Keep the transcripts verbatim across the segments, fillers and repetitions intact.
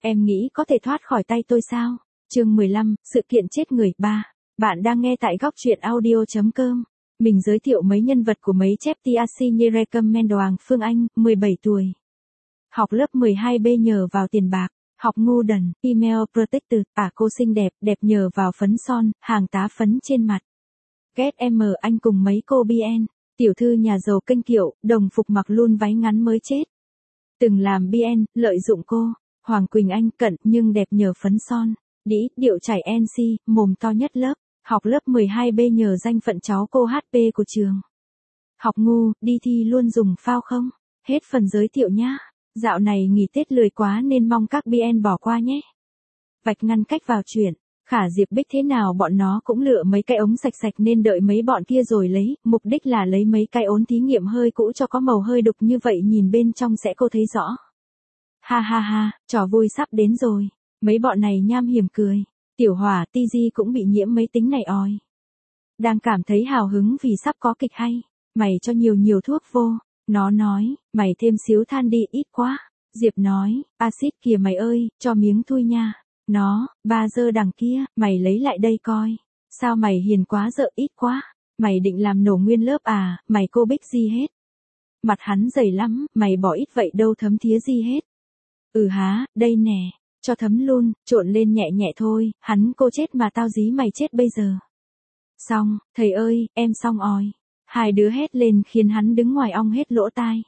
Em nghĩ có thể thoát khỏi tay tôi sao? Chương mười lăm, sự kiện chết người ba. Bạn đang nghe tại góc truyện audio chấm com. Mình giới thiệu mấy nhân vật của mấy chapter như recommend Hoàng Phương Anh, mười bảy tuổi. Học lớp mười hai B nhờ vào tiền bạc, học ngu đần, email protected, à cô xinh đẹp, đẹp nhờ vào phấn son, hàng tá phấn trên mặt. Ghét em anh cùng mấy cô bê en, tiểu thư nhà giàu kênh kiệu, đồng phục mặc luôn váy ngắn mới chết. Từng làm bê en, lợi dụng cô. Hoàng Quỳnh Anh cận nhưng đẹp nhờ phấn son, đĩ, điệu chảy en xê, mồm to nhất lớp, học lớp mười hai B nhờ danh phận cháu cô hát pê của trường. Học ngu, đi thi luôn dùng phao không? Hết phần giới thiệu nhá. Dạo này nghỉ Tết lười quá nên mong các bê en bỏ qua nhé. Vạch ngăn cách vào chuyện, Khả Diệp Bích thế nào bọn nó cũng lựa mấy cái ống sạch sạch nên đợi mấy bọn kia rồi lấy, mục đích là lấy mấy cái ốn thí nghiệm hơi cũ cho có màu hơi đục như vậy nhìn bên trong sẽ cô thấy rõ. Ha ha ha, trò vui sắp đến rồi. Mấy bọn này nham hiểm cười. Tiểu Hỏa ti gi cũng bị nhiễm mấy tính này oi. Đang cảm thấy hào hứng vì sắp có kịch hay. Mày cho nhiều nhiều thuốc vô. Nó nói, mày thêm xíu than đi ít quá. Diệp nói, axit kìa mày ơi, cho miếng thui nha. Nó, ba giờ đằng kia, mày lấy lại đây coi. Sao mày hiền quá dợ ít quá. Mày định làm nổ nguyên lớp à, mày cô Bích gì hết. Mặt hắn dày lắm, mày bỏ ít vậy đâu thấm thía gì hết. Ừ há, đây nè, cho thấm luôn, trộn lên nhẹ nhẹ thôi, hắn cô chết mà tao dí mày chết bây giờ. Xong, thầy ơi, em xong oi. Hai đứa hét lên khiến hắn đứng ngoài ong hết lỗ tai.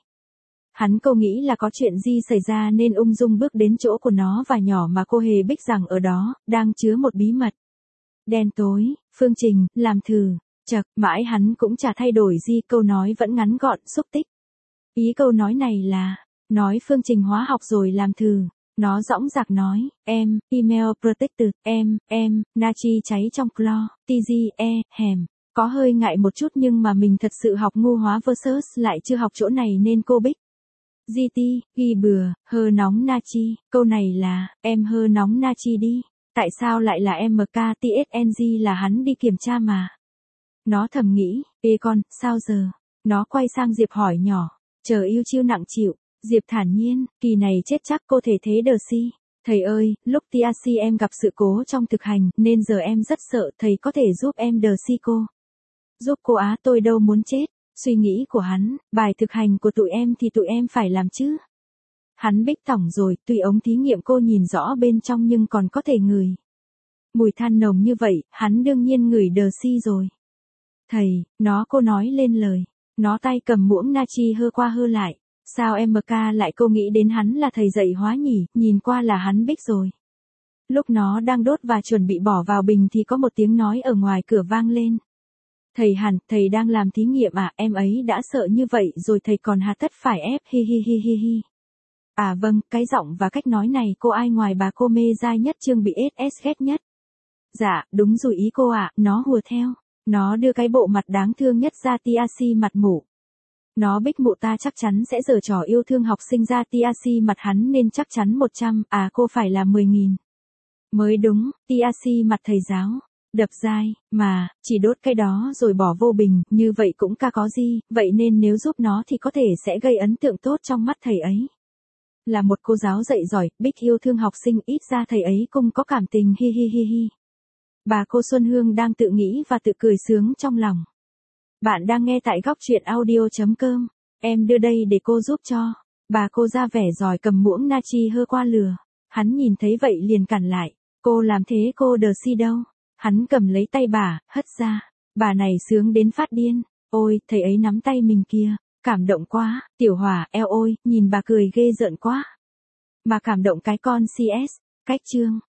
Hắn cô nghĩ là có chuyện gì xảy ra nên ung dung bước đến chỗ của nó và nhỏ mà cô hề Bích rằng ở đó, đang chứa một bí mật. Đen tối, phương trình, làm thử, chật, mãi hắn cũng chả thay đổi gì, câu nói vẫn ngắn gọn, xúc tích. Ý câu nói này là, nói phương trình hóa học rồi làm thử. Nó dõng dạc nói, em, email protected, em, em, natri cháy trong clo, tg, e, hèm. Có hơi ngại một chút nhưng mà mình thật sự học ngu hóa versus lại chưa học chỗ này nên cô Bích. giê tê, ghi bừa, hơ nóng natri, câu này là, em hơ nóng natri đi. Tại sao lại là em mktSNG là hắn đi kiểm tra mà. Nó thầm nghĩ, ê con, sao giờ? Nó quay sang Diệp hỏi nhỏ, chờ yêu chiêu nặng chịu. Diệp thản nhiên, kỳ này chết chắc cô thể thế đờ si. Thầy ơi, lúc tê a xê em gặp sự cố trong thực hành, nên giờ em rất sợ, thầy có thể giúp em đờ si cô. Giúp cô á, tôi đâu muốn chết. Suy nghĩ của hắn, bài thực hành của tụi em thì tụi em phải làm chứ. Hắn Bích tỏng rồi, tuy ống thí nghiệm cô nhìn rõ bên trong nhưng còn có thể ngửi. Mùi than nồng như vậy, hắn đương nhiên ngửi đờ si rồi. Thầy, nó cô nói lên lời. Nó tay cầm muỗng natri hơ qua hơ lại. Sao em ca lại cô nghĩ đến hắn là thầy dạy hóa nhỉ, nhìn qua là hắn Bích rồi. Lúc nó đang đốt và chuẩn bị bỏ vào bình thì có một tiếng nói ở ngoài cửa vang lên. Thầy hẳn, thầy đang làm thí nghiệm à, em ấy đã sợ như vậy rồi thầy còn hà tất phải ép hi hi hi hi hi. À vâng, cái giọng và cách nói này cô ai ngoài bà cô mê dai nhất Trương bị ét ét ghét nhất. Dạ, đúng rồi ý cô ạ, à, nó hùa theo. Nó đưa cái bộ mặt đáng thương nhất ra tê a xê mặt mủ. Nó Bích mụ ta chắc chắn sẽ giở trò yêu thương học sinh ra tê a xê mặt hắn nên chắc chắn một trăm, à cô phải là mười nghìn. Mới đúng, tê a xê mặt thầy giáo. Đập dai, mà, chỉ đốt cái đó rồi bỏ vô bình, như vậy cũng ca có gì, vậy nên nếu giúp nó thì có thể sẽ gây ấn tượng tốt trong mắt thầy ấy. Là một cô giáo dạy giỏi, Bích yêu thương học sinh ít ra thầy ấy cũng có cảm tình hi hi hi hi. Bà cô Xuân Hương đang tự nghĩ và tự cười sướng trong lòng. Bạn đang nghe tại góc truyện audio chấm com. Em đưa đây để cô giúp cho. Bà cô ra vẻ giỏi cầm muỗng natri hơ qua lửa. Hắn nhìn thấy vậy liền cản lại. Cô làm thế cô đờ si đâu. Hắn cầm lấy tay bà, hất ra. Bà này sướng đến phát điên. Ôi, thầy ấy nắm tay mình kia. Cảm động quá. Tiểu Hỏa, eo ôi, nhìn bà cười ghê rợn quá. Mà cảm động cái con xê ét. Cách chương.